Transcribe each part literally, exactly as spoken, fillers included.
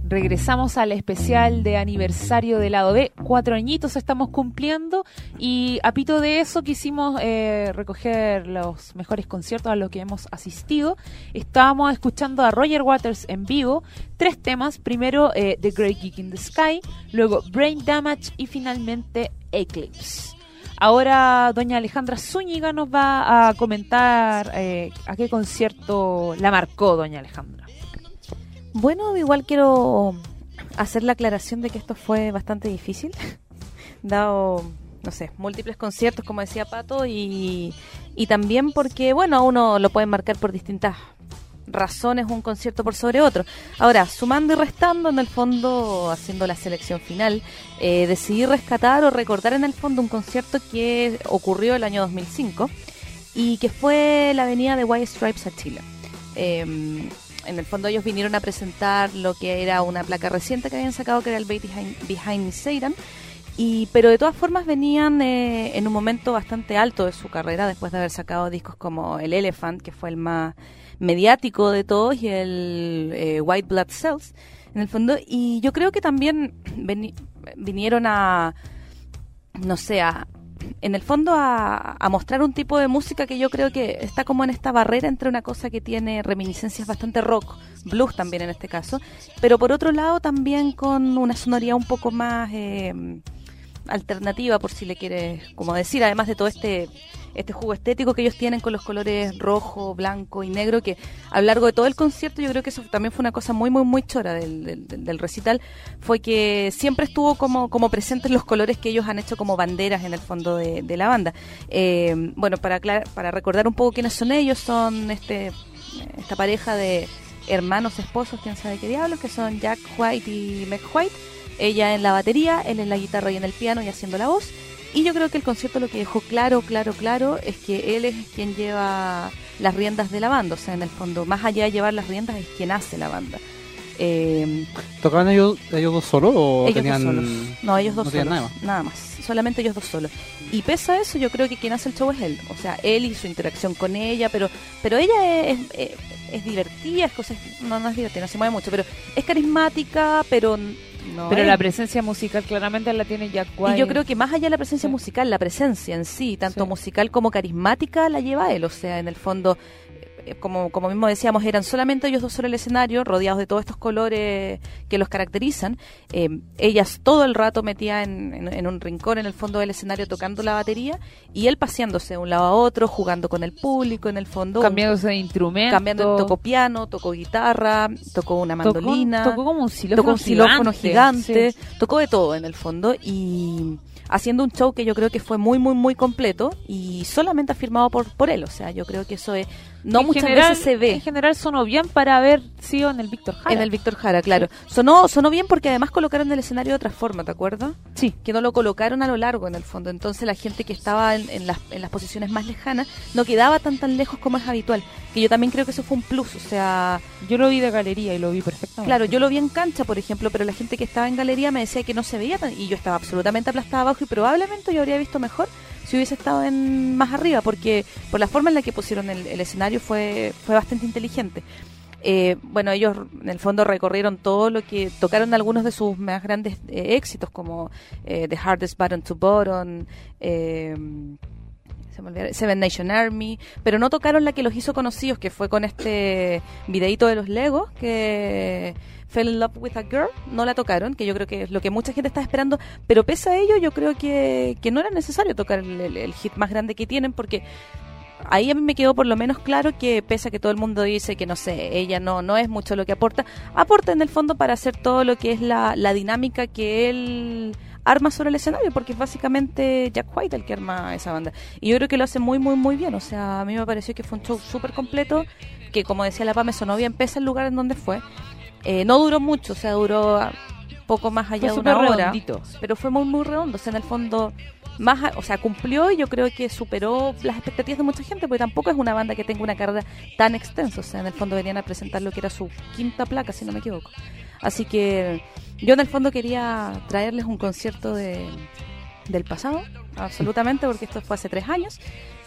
Regresamos al especial de aniversario de Lado B. Cuatro añitos estamos cumpliendo y a pito de eso quisimos eh, recoger los mejores conciertos a los que hemos asistido. Estábamos escuchando a Roger Waters en vivo, tres temas. Primero eh, The Great Gig in the Sky, luego Brain Damage y finalmente Eclipse. Ahora doña Alejandra Zúñiga nos va a comentar eh, a qué concierto la marcó doña Alejandra. Bueno, igual quiero hacer la aclaración de que esto fue bastante difícil, dado, no sé, múltiples conciertos, como decía Pato, y, y también porque, bueno, uno lo puede marcar por distintas razones un concierto por sobre otro. Ahora, sumando y restando, en el fondo, haciendo la selección final, eh, decidí rescatar o recordar en el fondo un concierto que ocurrió el año dos mil cinco y que fue la venida de White Stripes a Chile. Eh, En el fondo ellos vinieron a presentar lo que era una placa reciente que habían sacado, que era el Behind, Behind Me Satan, y pero de todas formas venían eh, en un momento bastante alto de su carrera, después de haber sacado discos como el Elephant, que fue el más mediático de todos, y el eh, White Blood Cells, en el fondo, y yo creo que también veni- vinieron a, no sé, a en el fondo a, a mostrar un tipo de música que yo creo que está como en esta barrera entre una cosa que tiene reminiscencias bastante rock, blues también en este caso, pero por otro lado también con una sonoridad un poco más eh, alternativa, por si le quieres como decir, además de todo este este jugo estético que ellos tienen con los colores rojo, blanco y negro, que a lo largo de todo el concierto yo creo que eso también fue una cosa muy, muy, muy chora del, del, del recital, fue que siempre estuvo como, como presentes los colores que ellos han hecho como banderas en el fondo de, de la banda. Eh, bueno, para, aclarar, para recordar un poco quiénes son ellos, son este esta pareja de hermanos, esposos, quién sabe qué diablos, que son Jack White y Meg White, ella en la batería, él en la guitarra y en el piano y haciendo la voz. Y yo creo que el concierto lo que dejó claro, claro, claro, es que él es quien lleva las riendas de la banda. O sea, en el fondo, más allá de llevar las riendas, es quien hace la banda. Eh, ¿Tocaban ellos, ellos dos solos o ellos tenían...? dos solos. No, ellos dos no solos. Nada más. Nada más. Solamente ellos dos solos. Y pese a eso, yo creo que quien hace el show es él. O sea, él y su interacción con ella, pero pero ella es, es, es divertida, es cosa, no, no es divertida, no se mueve mucho, pero es carismática, pero... No pero es. la presencia musical claramente la tiene Jack White. Y yo creo que más allá de la presencia sí. musical, la presencia en sí, tanto sí. musical como carismática, la lleva él. O sea, en el fondo, eh, como, como mismo decíamos, eran solamente ellos dos sobre el escenario, rodeados de todos estos colores que los caracterizan. Eh, ellas todo el rato metía en, en, en un rincón en el fondo del escenario tocando la batería, y él paseándose de un lado a otro, jugando con el público en el fondo. Cambiándose de instrumento. Cambiando, tocó piano, tocó guitarra, tocó una mandolina. Tocó, tocó como un xilófono, tocó un xilófono gigante, gigante, sí. Tocó de todo en el fondo, y haciendo un show que yo creo que fue muy, muy, muy completo y solamente afirmado por, por él. O sea, yo creo que eso es... No en muchas general, veces se ve. En general sonó bien para haber sido en el Víctor Jara. En el Víctor Jara, claro. Sí. Sonó sonó bien porque además colocaron el escenario de otra forma, ¿te acuerdas? Sí. Que no lo colocaron a lo largo en el fondo. Entonces la gente que estaba en, en, las, en las posiciones más lejanas no quedaba tan tan lejos como es habitual. Que yo también creo que eso fue un plus. O sea... Yo lo vi de galería y lo vi perfectamente. Claro, yo lo vi en cancha, por ejemplo, pero la gente que estaba en galería me decía que no se veía tan... Y yo estaba absolutamente aplastada abajo y probablemente yo habría visto mejor si hubiese estado en más arriba, porque por la forma en la que pusieron el, el escenario fue fue bastante inteligente. Eh, bueno, ellos en el fondo recorrieron todo lo que tocaron, algunos de sus más grandes eh, éxitos, como eh, The Hardest Button to Button, eh, se me olvidó, Seven Nation Army, pero no tocaron la que los hizo conocidos, que fue con este videíto de los Legos, que Fell in Love with a Girl. No la tocaron, que yo creo que es lo que mucha gente está esperando, pero pese a ello yo creo que, que no era necesario tocar el, el, el hit más grande que tienen, porque ahí a mí me quedó por lo menos claro que pese a que todo el mundo dice que no sé, ella no no es mucho lo que aporta, aporta en el fondo para hacer todo lo que es la, la dinámica que él arma sobre el escenario, porque es básicamente Jack White el que arma esa banda, y yo creo que lo hace muy muy muy bien. O sea, a mí me pareció que fue un show súper completo, que como decía la Pame, sonó bien pese al lugar en donde fue. Eh, no duró mucho, o sea, duró poco más allá fue de una hora, redondito. Pero fue muy muy redondo. O sea, en el fondo más, o sea, cumplió, y yo creo que superó las expectativas de mucha gente, porque tampoco es una banda que tenga una carrera tan extensa. O sea, en el fondo venían a presentar lo que era su quinta placa, si no me equivoco. Así que yo en el fondo quería traerles un concierto de del pasado, absolutamente, porque esto fue hace tres años.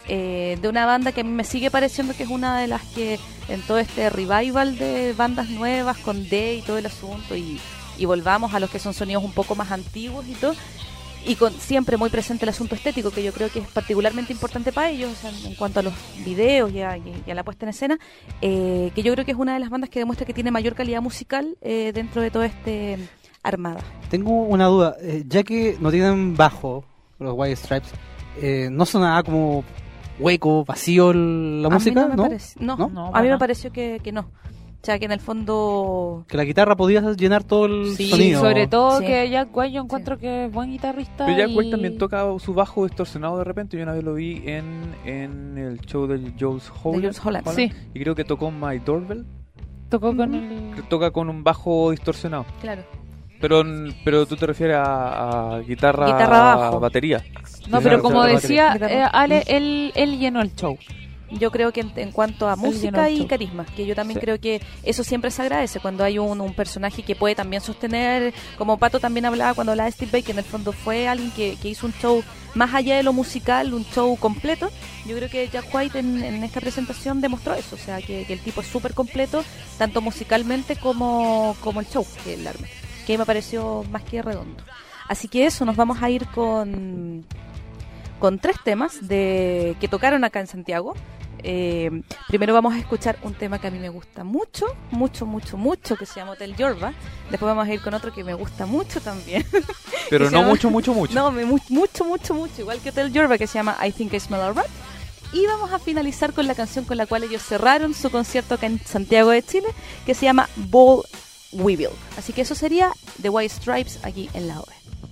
eh, de una banda que a mí me sigue pareciendo que es una de las que en todo este revival de bandas nuevas con D y todo el asunto y, y volvamos a los que son sonidos un poco más antiguos y todo, y con siempre muy presente el asunto estético, que yo creo que es particularmente importante para ellos, o sea, en cuanto a los videos y a, y a la puesta en escena, eh, que yo creo que es una de las bandas que demuestra que tiene mayor calidad musical eh, dentro de todo este armada. Tengo una duda, eh, ya que no tienen bajo los White Stripes, eh, ¿no sonaba como hueco, vacío la a música? Mí no, me ¿No? parece, no, No, a mí para me pareció que, que no. O sea, que en el fondo... Que la guitarra podía llenar todo el Sí, sonido. sobre todo Sí. que Jack White yo encuentro que es buen guitarrista. Pero Jack y... White también toca su bajo distorsionado de repente. Yo una vez lo vi en, en el show de Jules Holland. Jules Holland, sí. Y creo que tocó My Doorbell. Tocó con Ujú. Que el... toca con un bajo distorsionado. Claro. Pero, pero tú te refieres a, a guitarra, Guitarra bajo. batería. No, Sí, pero claro, como claro, decía batería. eh, Ale, él, él llenó el show. Yo creo que en, en cuanto a llenó música el y show. carisma, que yo también Sí. creo que eso siempre se agradece cuando hay un, un personaje que puede también sostener, como Pato también hablaba cuando hablaba de Steve Vai, que en el fondo fue alguien que, que hizo un show más allá de lo musical, un show completo. Yo creo que Jack White en, en esta presentación demostró eso, o sea, que, que el tipo es súper completo, tanto musicalmente como, como el show que él arma, que me pareció más que redondo. Así que eso, nos vamos a ir con, con tres temas de que tocaron acá en Santiago. Eh, primero vamos a escuchar un tema que a mí me gusta mucho, mucho, mucho, mucho, que se llama Hotel Yorba. Después vamos a ir con otro que me gusta mucho también. Pero Que se no llama- mucho, mucho, mucho. No, me, mu- mucho, mucho, mucho, igual que Hotel Yorba, que se llama I Think I Smell a Rat. Y vamos a finalizar con la canción con la cual ellos cerraron su concierto acá en Santiago de Chile, que se llama Ball Weevil. Así que eso sería The White Stripes aquí en la O V.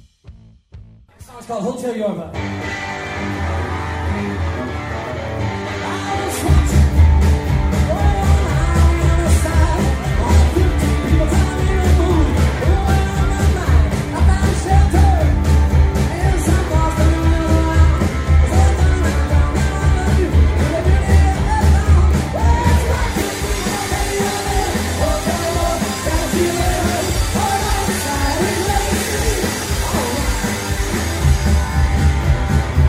It's called Hotel Yorba. We'll be right back.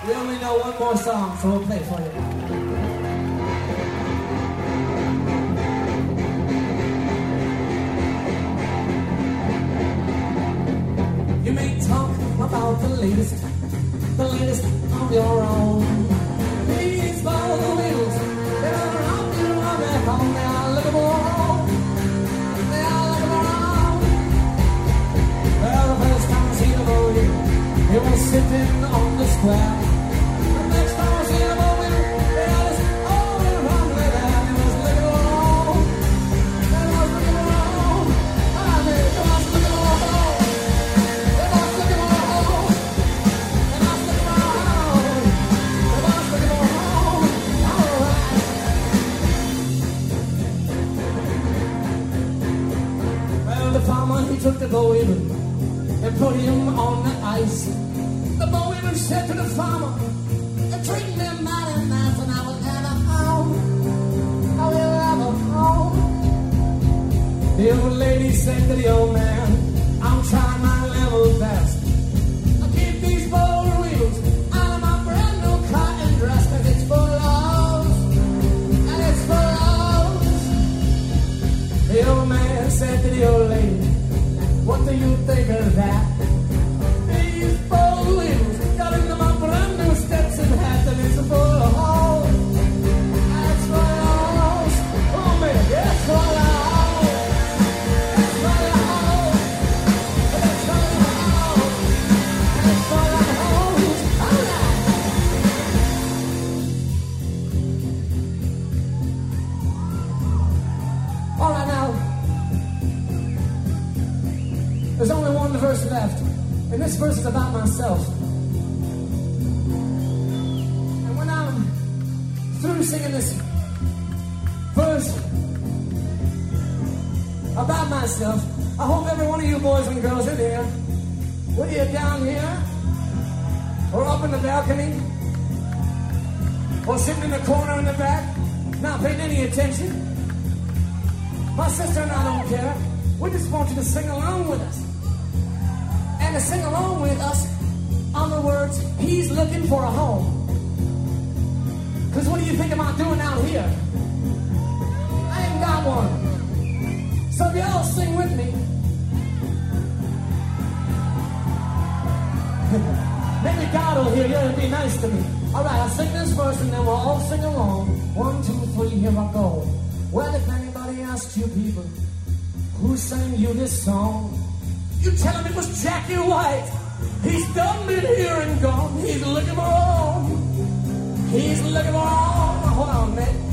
We only know one more song, so we'll play it for you. You may talk about the latest, the latest of your own. These ball wheels, they're out there on their home. They are looking around. They are looking around. Well, the first time I see the boat, it was sitting on the square. The next time I see the boat, they are just all around like that. It was looking around. It was looking around. I mean, it was looking around. It was looking around. It was looking around. It was looking around. All right. Well, the farmer, he took the bow even and put him on the ice. The bow even said to the farmer, "You're treating me mighty nice, and I will ever home. I will ever home." The old lady said to the old man, "I'm trying my level best. I keep these bow wheels out of my brand new cotton dress, 'cause it's full of, and it's full of." The old man said to the old lady, "What do you think of that? These bow wheels got into my brand new Stetson hat, and it's full of holes. It's full of holes. Oh man, it's full of holes. It's full of holes. It's full of holes. It's full of holes. All right." All right, now. There's only one verse left, and this verse is about myself. And when I'm through singing this verse about myself, I hope every one of you boys and girls in here, whether you're down here, or up in the balcony, or sitting in the corner in the back, not paying any attention, my sister and I don't care. We just want you to sing along with us. And to sing along with us on the words, "He's looking for a home." Because what do you think about doing out here? I ain't got one. So if y'all sing with me, maybe God will hear you and be nice to me. All right, I'll sing this verse and then we'll all sing along. One, two, three, here I go. Well, if anybody asks you people, who sang you this song? You tell him it was Jackie White. He's done been here and gone. He's looking for home. He's looking for home. Hold on, man.